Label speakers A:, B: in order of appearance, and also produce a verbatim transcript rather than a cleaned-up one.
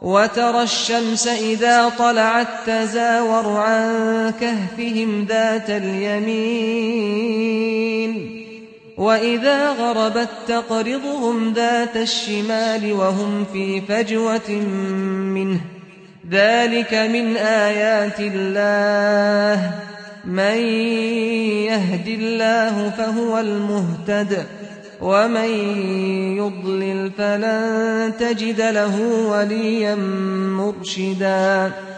A: وترى الشمس إذا طلعت تزاور عن كهفهم ذات اليمين وإذا غربت تقرضهم ذات الشمال وهم في فجوة منه ذلك من آيات الله من يهد الله فهو المهتد ومن يضلل فلن تجد له وليا مرشدا